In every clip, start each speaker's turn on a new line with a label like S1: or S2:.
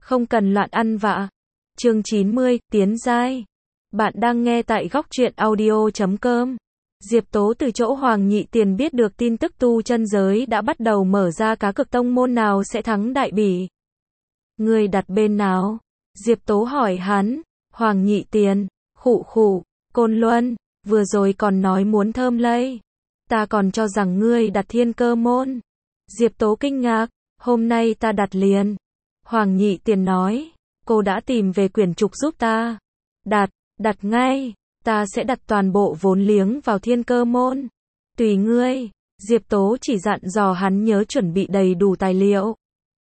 S1: Không cần loạn ăn vạ. Chương 90, tiến giai. Bạn đang nghe tại góc truyện audio.com. Diệp Tố từ chỗ Hoàng Nhị Tiền biết được tin tức tu chân giới đã bắt đầu mở ra, cá cực tông môn nào sẽ thắng Đại Bỉ. Ngươi đặt bên nào? Diệp Tố hỏi hắn. Hoàng Nhị Tiền, khụ, Côn Luân, vừa rồi còn nói muốn Thơm Lây. Ta còn cho rằng ngươi đặt Thiên Cơ môn. Diệp Tố kinh ngạc, hôm nay ta đặt liền. Hoàng Nhị Tiền nói, cô đã tìm về quyển trục giúp ta. Đặt ngay, ta sẽ đặt toàn bộ vốn liếng vào Thiên Cơ môn. Tùy ngươi. Diệp Tố chỉ dặn dò hắn nhớ chuẩn bị đầy đủ tài liệu.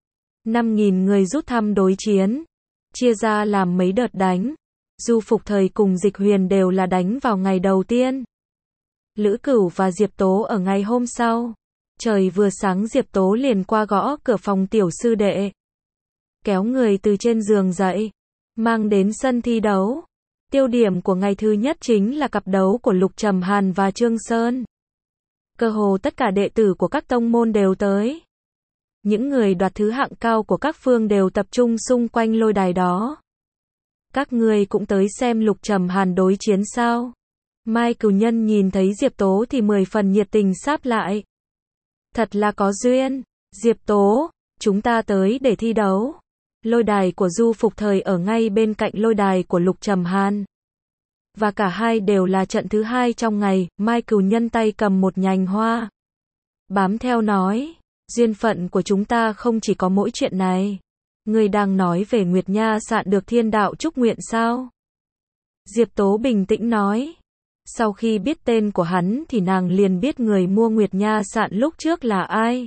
S1: 5.000 người rút thăm đối chiến, chia ra làm mấy đợt đánh. Du Phục Thời cùng Dịch Huyền đều là đánh vào ngày đầu tiên. Lữ Cửu và Diệp Tố ở ngày hôm sau. Trời vừa sáng Diệp Tố liền qua gõ cửa phòng tiểu sư đệ. Kéo người từ trên giường dậy, mang đến sân thi đấu. Tiêu điểm của ngày thứ nhất chính là cặp đấu của Lục Trầm Hàn và Trương Sơn. Cơ hồ tất cả đệ tử của các tông môn đều tới. Những người đoạt thứ hạng cao của các phương đều tập trung xung quanh lôi đài đó. Các ngươi cũng tới xem Lục Trầm Hàn đối chiến sao? Mai Cửu Nhân nhìn thấy Diệp Tố thì 10 phần nhiệt tình sáp lại. Thật là có duyên. Diệp Tố, chúng ta tới để thi đấu. Lôi đài của Du Phục Thời ở ngay bên cạnh lôi đài của Lục Trầm Hàn. Và cả hai đều là trận thứ hai trong ngày. Mai Cửu Nhân tay cầm một nhành hoa, bám theo nói, duyên phận của chúng ta không chỉ có mỗi chuyện này. Ngươi đang nói về Nguyệt Nha Sạn được thiên đạo chúc nguyện sao? Diệp Tố bình tĩnh nói. Sau khi biết tên của hắn thì nàng liền biết người mua Nguyệt Nha Sạn lúc trước là ai.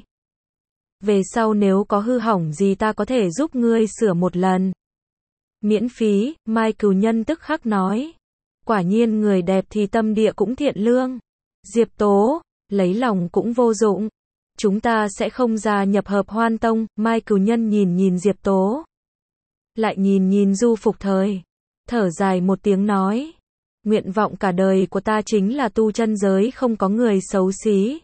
S1: Về sau nếu có hư hỏng gì ta có thể giúp ngươi sửa một lần. Miễn phí. Mai Cửu Nhân tức khắc nói. Quả nhiên người đẹp thì tâm địa cũng thiện lương. Diệp Tố, lấy lòng cũng vô dụng. Chúng ta sẽ không gia nhập Hợp Hoan Tông. Mai Cửu Nhân nhìn Diệp Tố, lại nhìn Du Phục Thời, thở dài một tiếng nói. Nguyện vọng cả đời của ta chính là tu chân giới không có người xấu xí.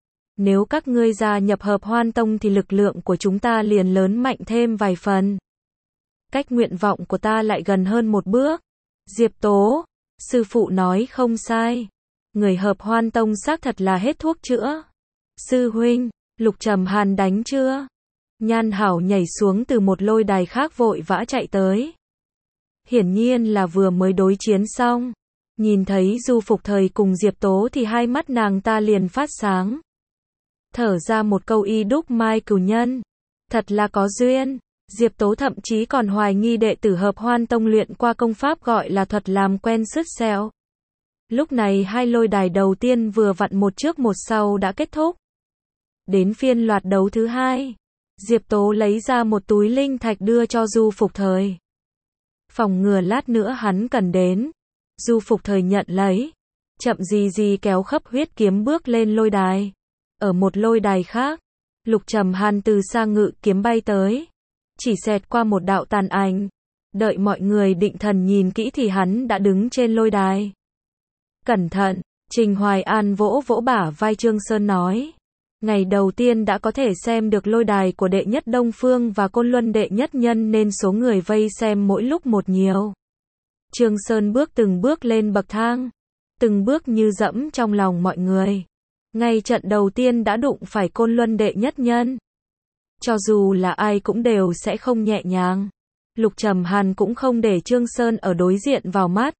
S1: Nếu các ngươi gia nhập Hợp Hoan Tông thì lực lượng của chúng ta liền lớn mạnh thêm vài phần. Cách nguyện vọng của ta lại gần hơn một bước. Diệp Tố, sư phụ nói không sai. Người Hợp Hoan Tông xác thật là hết thuốc chữa. Sư huynh, Lục Trầm Hàn đánh chưa? Nhan Hảo nhảy xuống từ một lôi đài khác vội vã chạy tới. Hiển nhiên là vừa mới đối chiến xong. Nhìn thấy Du Phục Thời cùng Diệp Tố thì hai mắt nàng ta liền phát sáng. Thở ra một câu y đúc Mai Cửu Nhân. Thật là có duyên. Diệp Tố thậm chí còn hoài nghi đệ tử Hợp Hoan Tông luyện qua công pháp gọi là thuật làm quen sứt sẹo. Lúc này hai lôi đài đầu tiên vừa vặn một trước một sau đã kết thúc. Đến phiên loạt đấu thứ hai, Diệp Tố lấy ra một túi linh thạch đưa cho Du Phục Thời. Phòng ngừa lát nữa hắn cần đến. Du Phục Thời nhận lấy, chậm gì kéo khấp huyết kiếm bước lên lôi đài. Ở một lôi đài khác, Lục Trầm Hàn từ xa ngự kiếm bay tới, chỉ xẹt qua một đạo tàn ảnh. Đợi mọi người định thần nhìn kỹ thì hắn đã đứng trên lôi đài. Cẩn thận. Trình Hoài An vỗ bả vai Trương Sơn nói. Ngày đầu tiên đã có thể xem được lôi đài của đệ nhất Đông Phương và Côn Luân đệ nhất nhân nên số người vây xem mỗi lúc một nhiều. Trương Sơn từng bước lên bậc thang, từng bước như dẫm trong lòng mọi người. Ngay trận đầu tiên đã đụng phải Côn Luân đệ nhất nhân. Cho dù là ai cũng đều sẽ không nhẹ nhàng. Lục Trầm Hàn cũng không để Trương Sơn ở đối diện vào mắt.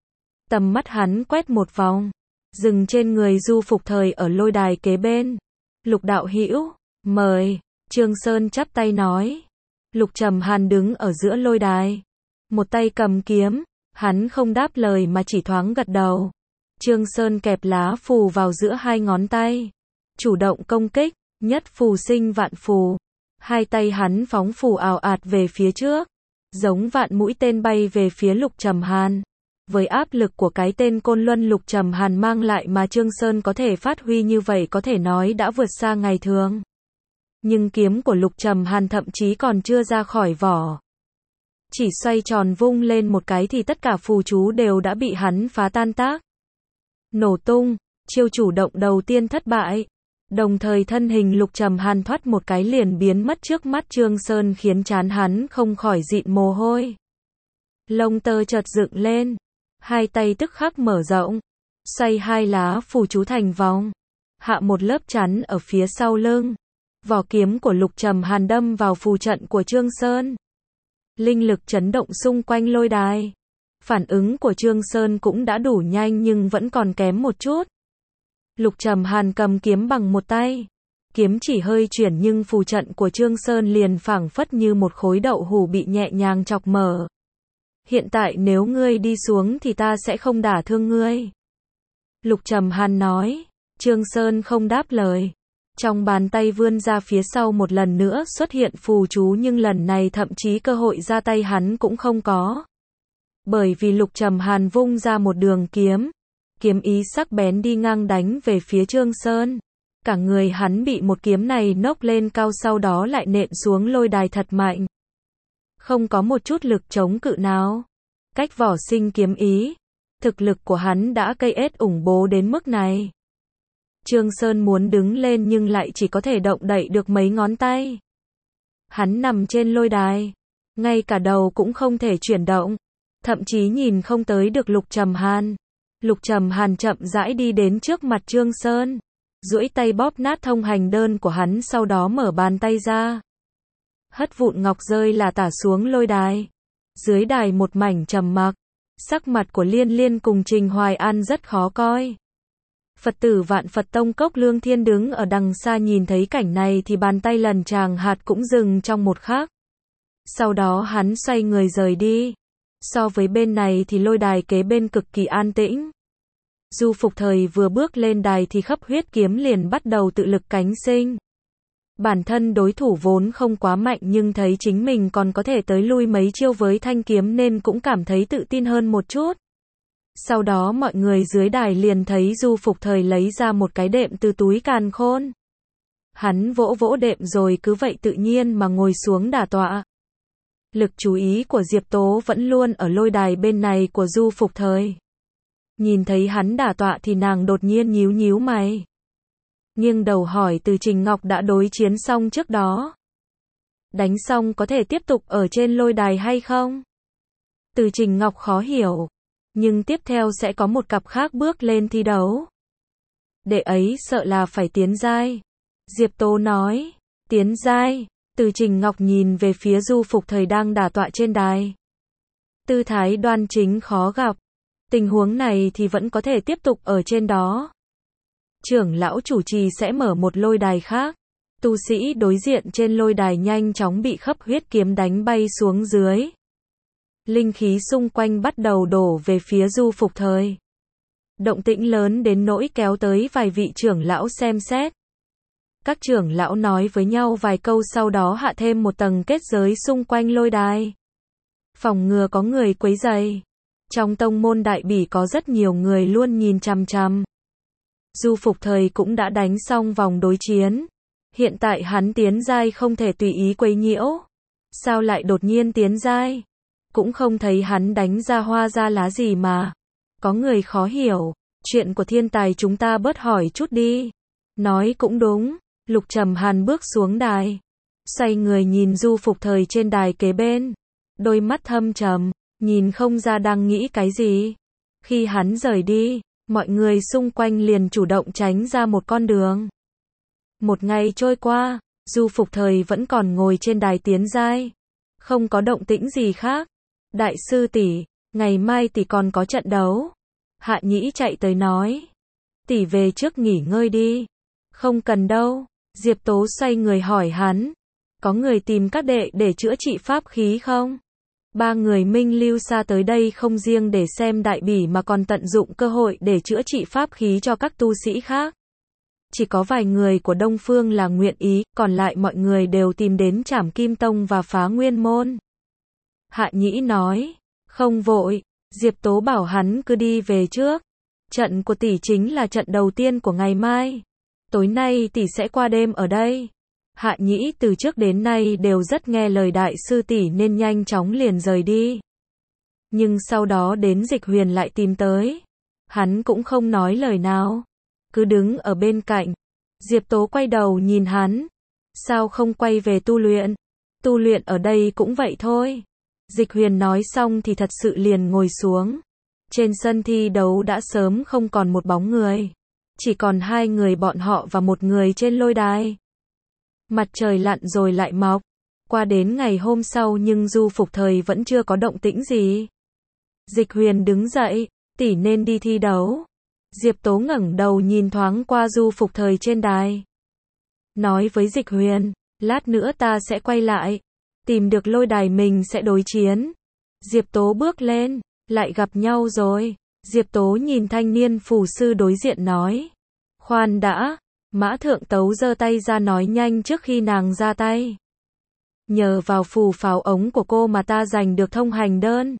S1: Tầm mắt hắn quét một vòng, dừng trên người Du Phục Thời ở lôi đài kế bên. Lục đạo hữu, mời. Trương Sơn chắp tay nói. Lục Trầm Hàn đứng ở giữa lôi đài, một tay cầm kiếm, hắn không đáp lời mà chỉ thoáng gật đầu. Trương Sơn kẹp lá phù vào giữa hai ngón tay, chủ động công kích, nhất phù sinh vạn phù. Hai tay hắn phóng phù ào ạt về phía trước, giống vạn mũi tên bay về phía Lục Trầm Hàn. Với áp lực của cái tên Côn Luân Lục Trầm Hàn mang lại mà Trương Sơn có thể phát huy như vậy có thể nói đã vượt xa ngày thường. Nhưng kiếm của Lục Trầm Hàn thậm chí còn chưa ra khỏi vỏ. Chỉ xoay tròn vung lên một cái thì tất cả phù chú đều đã bị hắn phá tan tác. Nổ tung, chiêu chủ động đầu tiên thất bại. Đồng thời thân hình Lục Trầm Hàn thoát một cái liền biến mất trước mắt Trương Sơn khiến trán hắn không khỏi dịn mồ hôi. Lông tơ chợt dựng lên, hai tay tức khắc mở rộng, xoay hai lá phù chú thành vòng, hạ một lớp chắn ở phía sau lưng. Vỏ kiếm của Lục Trầm Hàn đâm vào phù trận của Trương Sơn. Linh lực chấn động xung quanh lôi đài. Phản ứng của Trương Sơn cũng đã đủ nhanh nhưng vẫn còn kém một chút. Lục Trầm Hàn cầm kiếm bằng một tay. Kiếm chỉ hơi chuyển nhưng phù trận của Trương Sơn liền phảng phất như một khối đậu hũ bị nhẹ nhàng chọc mở. Hiện tại nếu ngươi đi xuống thì ta sẽ không đả thương ngươi. Lục Trầm Hàn nói. Trương Sơn không đáp lời. Trong bàn tay vươn ra phía sau một lần nữa xuất hiện phù chú nhưng lần này thậm chí cơ hội ra tay hắn cũng không có. Bởi vì Lục Trầm Hàn vung ra một đường kiếm. Kiếm ý sắc bén đi ngang đánh về phía Trương Sơn. Cả người hắn bị một kiếm này nốc lên cao sau đó lại nện xuống lôi đài thật mạnh. Không có một chút lực chống cự nào. Cách vỏ sinh kiếm ý. Thực lực của hắn đã cây ết ủng bố đến mức này. Trương Sơn muốn đứng lên nhưng lại chỉ có thể động đậy được mấy ngón tay. Hắn nằm trên lôi đài. Ngay cả đầu cũng không thể chuyển động. Thậm chí nhìn không tới được Lục Trầm Hàn. Lục Trầm Hàn chậm rãi đi đến trước mặt Trương Sơn. Duỗi tay bóp nát thông hành đơn của hắn sau đó mở bàn tay ra. Hất vụn ngọc rơi là tả xuống lôi đài. Dưới đài một mảnh trầm mặc. Sắc mặt của Liên Liên cùng Trình Hoài An rất khó coi. Phật tử Vạn Phật Tông Cốc Lương Thiên đứng ở đằng xa nhìn thấy cảnh này thì bàn tay lần tràng hạt cũng dừng trong một khắc. Sau đó hắn xoay người rời đi. So với bên này thì lôi đài kế bên cực kỳ an tĩnh. Du Phục Thời vừa bước lên đài thì khắp huyết kiếm liền bắt đầu tự lực cánh sinh. Bản thân đối thủ vốn không quá mạnh nhưng thấy chính mình còn có thể tới lui mấy chiêu với thanh kiếm nên cũng cảm thấy tự tin hơn một chút. Sau đó mọi người dưới đài liền thấy Du Phục Thời lấy ra một cái đệm từ túi càn khôn. Hắn vỗ vỗ đệm rồi cứ vậy tự nhiên mà ngồi xuống đả tọa. Lực chú ý của Diệp Tố vẫn luôn ở lôi đài bên này của Du Phục Thời. Nhìn thấy hắn đả tọa thì nàng đột nhiên nhíu nhíu mày. Nghiêng đầu hỏi Từ Trình Ngọc đã đối chiến xong trước đó. Đánh xong có thể tiếp tục ở trên lôi đài hay không? Từ Trình Ngọc khó hiểu. Nhưng tiếp theo sẽ có một cặp khác bước lên thi đấu. Đệ ấy sợ là phải tiến giai. Diệp Tố nói. Tiến giai. Từ Trình Ngọc nhìn về phía Du Phục Thời đang đả tọa trên đài. Tư thái đoan chính khó gặp. Tình huống này thì vẫn có thể tiếp tục ở trên đó. Trưởng lão chủ trì sẽ mở một lôi đài khác. Tu sĩ đối diện trên lôi đài nhanh chóng bị khắp huyết kiếm đánh bay xuống dưới. Linh khí xung quanh bắt đầu đổ về phía Du Phục Thời. Động tĩnh lớn đến nỗi kéo tới vài vị trưởng lão xem xét. Các trưởng lão nói với nhau vài câu sau đó hạ thêm một tầng kết giới xung quanh lôi đài. Phòng ngừa có người quấy rầy. Trong tông môn Đại Bỉ có rất nhiều người luôn nhìn chằm chằm. Du Phục Thời cũng đã đánh xong vòng đối chiến. Hiện tại hắn tiến giai không thể tùy ý quấy nhiễu. Sao lại đột nhiên tiến giai? Cũng không thấy hắn đánh ra hoa ra lá gì mà. Có người khó hiểu. Chuyện của thiên tài chúng ta bớt hỏi chút đi. Nói cũng đúng. Lục Trầm Hàn bước xuống đài. Xoay người nhìn Du Phục Thời trên đài kế bên. Đôi mắt thâm trầm. Nhìn không ra đang nghĩ cái gì. Khi hắn rời đi, mọi người xung quanh liền chủ động tránh ra một con đường. Một ngày trôi qua, Du Phục Thời vẫn còn ngồi trên đài tiến giai. Không có động tĩnh gì khác. Đại sư tỷ, ngày mai tỷ còn có trận đấu. Hạ Nhĩ chạy tới nói. Tỷ về trước nghỉ ngơi đi. Không cần đâu. Diệp Tố xoay người hỏi hắn. Có người tìm các đệ để chữa trị pháp khí không? Ba người Minh Lưu xa tới đây không riêng để xem Đại Bỉ mà còn tận dụng cơ hội để chữa trị pháp khí cho các tu sĩ khác. Chỉ có vài người của Đông Phương là nguyện ý, còn lại mọi người đều tìm đến Trảm Kim Tông và Phá Nguyên Môn. Hạ Nhĩ nói, không vội, Diệp Tố bảo hắn cứ đi về trước. Trận của tỷ chính là trận đầu tiên của ngày mai. Tối nay tỷ sẽ qua đêm ở đây. Hạ Nhĩ từ trước đến nay đều rất nghe lời đại sư tỷ nên nhanh chóng liền rời đi. Nhưng sau đó đến Dịch Huyền lại tìm tới. Hắn cũng không nói lời nào. Cứ đứng ở bên cạnh. Diệp Tố quay đầu nhìn hắn. Sao không quay về tu luyện? Tu luyện ở đây cũng vậy thôi. Dịch Huyền nói xong thì thật sự liền ngồi xuống. Trên sân thi đấu đã sớm không còn một bóng người. Chỉ còn hai người bọn họ và một người trên lôi đài. Mặt trời lặn rồi lại mọc. Qua đến ngày hôm sau nhưng Du Phục Thời vẫn chưa có động tĩnh gì. Dịch Huyền đứng dậy, tỷ nên đi thi đấu. Diệp Tố ngẩng đầu nhìn thoáng qua Du Phục Thời trên đài. Nói với Dịch Huyền, lát nữa ta sẽ quay lại. Tìm được lôi đài mình sẽ đối chiến. Diệp Tố bước lên, lại gặp nhau rồi. Diệp Tố nhìn thanh niên phù sư đối diện nói. Khoan đã, Mã Thượng Tấu giơ tay ra nói nhanh trước khi nàng ra tay. Nhờ vào phù pháo ống của cô mà ta giành được thông hành đơn.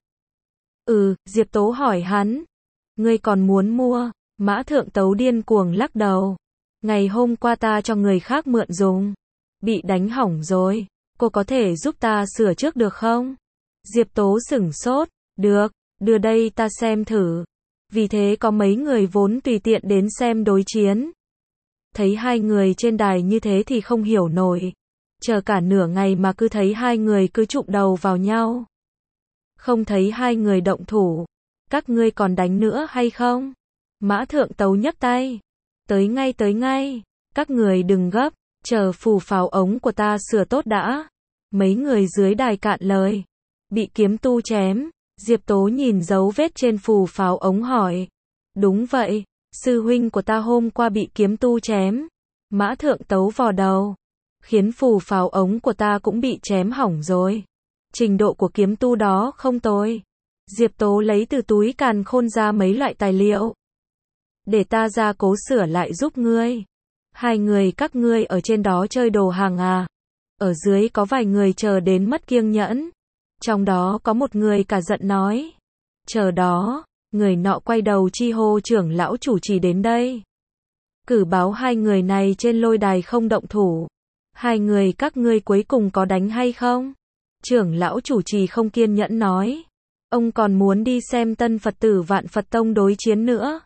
S1: Diệp Tố hỏi hắn. Ngươi còn muốn mua? Mã Thượng Tấu điên cuồng lắc đầu. Ngày hôm qua ta cho người khác mượn dùng. Bị đánh hỏng rồi. Cô có thể giúp ta sửa trước được không? Diệp Tố sửng sốt. Được, đưa đây ta xem thử. Vì thế có mấy người vốn tùy tiện đến xem đối chiến. Thấy hai người trên đài như thế thì không hiểu nổi. Chờ cả nửa ngày mà cứ thấy hai người cứ chụm đầu vào nhau. Không thấy hai người động thủ. Các ngươi còn đánh nữa hay không? Mã Thượng Tấu nhấc tay. Tới ngay. Các người đừng gấp. Chờ phù pháo ống của ta sửa tốt đã. Mấy người dưới đài cạn lời. Bị kiếm tu chém. Diệp Tố nhìn dấu vết trên phù pháo ống hỏi. Đúng vậy, sư huynh của ta hôm qua bị kiếm tu chém. Mã Thượng Tấu vò đầu. Khiến phù pháo ống của ta cũng bị chém hỏng rồi. Trình độ của kiếm tu đó không tồi. Diệp Tố lấy từ túi càn khôn ra mấy loại tài liệu. Để ta ra cố sửa lại giúp ngươi. Hai người các ngươi ở trên đó chơi đồ hàng à. Ở dưới có vài người chờ đến mất kiêng nhẫn. Trong đó có một người cả giận nói. Chờ đó, người nọ quay đầu chi hô trưởng lão chủ trì đến đây. Cử báo hai người này trên lôi đài không động thủ. Hai người các ngươi cuối cùng có đánh hay không? Trưởng lão chủ trì không kiên nhẫn nói. Ông còn muốn đi xem tân Phật tử Vạn Phật Tông đối chiến nữa.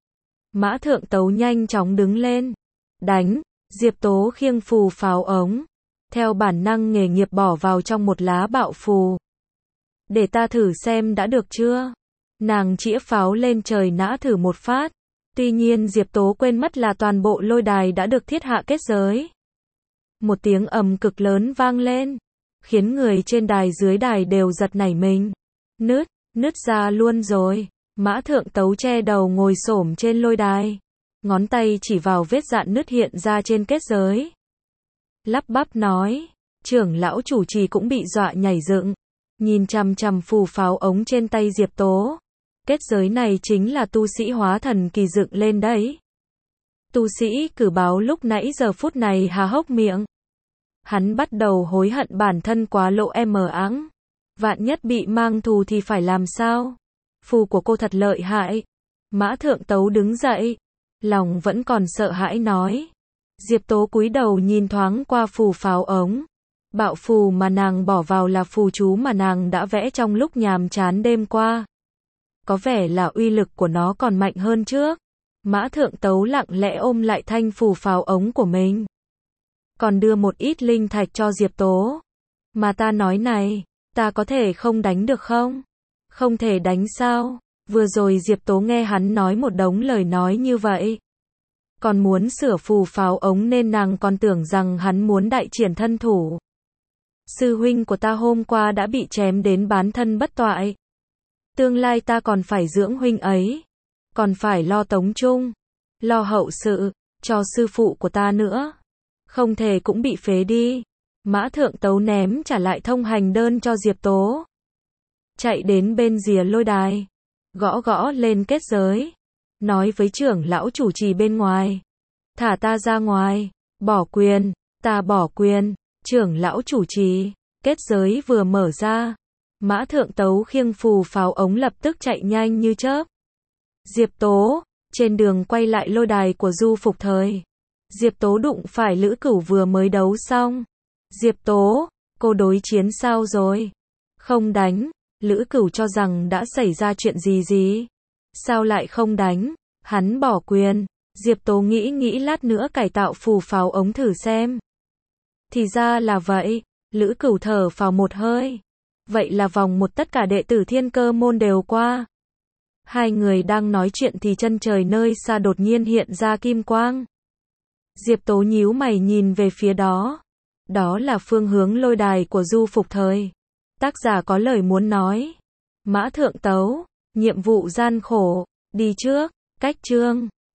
S1: Mã Thượng Tấu nhanh chóng đứng lên. Đánh, Diệp Tố khiêng phù pháo ống. Theo bản năng nghề nghiệp bỏ vào trong một lá bạo phù. Để ta thử xem đã được chưa? Nàng chĩa pháo lên trời nã thử một phát. Tuy nhiên Diệp Tố quên mất là toàn bộ lôi đài đã được thiết hạ kết giới. Một tiếng ầm cực lớn vang lên. Khiến người trên đài dưới đài đều giật nảy mình. Nứt ra luôn rồi. Mã Thượng Tấu che đầu ngồi xổm trên lôi đài. Ngón tay chỉ vào vết dạn nứt hiện ra trên kết giới. Lắp bắp nói. Trưởng lão chủ trì cũng bị dọa nhảy dựng. Nhìn chằm chằm phù pháo ống trên tay Diệp Tố. Kết giới này chính là tu sĩ hóa thần kỳ dựng lên đấy. Tu sĩ cử báo lúc nãy giờ phút này há hốc miệng. Hắn bắt đầu hối hận bản thân quá lộ mờ áng. Vạn nhất bị mang thù thì phải làm sao? Phù của cô thật lợi hại. Mã Thượng Tấu đứng dậy. Lòng vẫn còn sợ hãi nói. Diệp Tố cúi đầu nhìn thoáng qua phù pháo ống. Bạo phù mà nàng bỏ vào là phù chú mà nàng đã vẽ trong lúc nhàm chán đêm qua. Có vẻ là uy lực của nó còn mạnh hơn trước. Mã Thượng Tấu lặng lẽ ôm lại thanh phù pháo ống của mình. Còn đưa một ít linh thạch cho Diệp Tố. Mà ta nói này, ta có thể không đánh được không? Không thể đánh sao? Vừa rồi Diệp Tố nghe hắn nói một đống lời nói như vậy. Còn muốn sửa phù pháo ống nên nàng còn tưởng rằng hắn muốn đại triển thân thủ. Sư huynh của ta hôm qua đã bị chém đến bán thân bất toại. Tương lai ta còn phải dưỡng huynh ấy. Còn phải lo tống chung. Lo hậu sự. Cho sư phụ của ta nữa. Không thể cũng bị phế đi. Mã Thượng Tấu ném trả lại thông hành đơn cho Diệp Tố. Chạy đến bên rìa lôi đài. Gõ lên kết giới. Nói với trưởng lão chủ trì bên ngoài. Thả ta ra ngoài. Bỏ quyền. Ta bỏ quyền. Trưởng lão chủ trì. Kết giới vừa mở ra. Mã Thượng Tấu khiêng phù pháo ống lập tức chạy nhanh như chớp. Diệp Tố. Trên đường quay lại lôi đài của Du Phục Thời. Diệp Tố đụng phải Lữ Cửu vừa mới đấu xong. Diệp Tố. Cô đối chiến sao rồi? Không đánh. Lữ Cửu cho rằng đã xảy ra chuyện gì. Sao lại không đánh? Hắn bỏ quyền. Diệp Tố nghĩ lát nữa cải tạo phù pháo ống thử xem. Thì ra là vậy, Lữ Cửu thở phào một hơi. Vậy là vòng một tất cả đệ tử Thiên Cơ môn đều qua. Hai người đang nói chuyện thì chân trời nơi xa đột nhiên hiện ra kim quang. Diệp Tố nhíu mày nhìn về phía đó. Đó là phương hướng lôi đài của Du Phục Thời. Tác giả có lời muốn nói. Mã Thượng Tấu, nhiệm vụ gian khổ, đi trước, cách chương.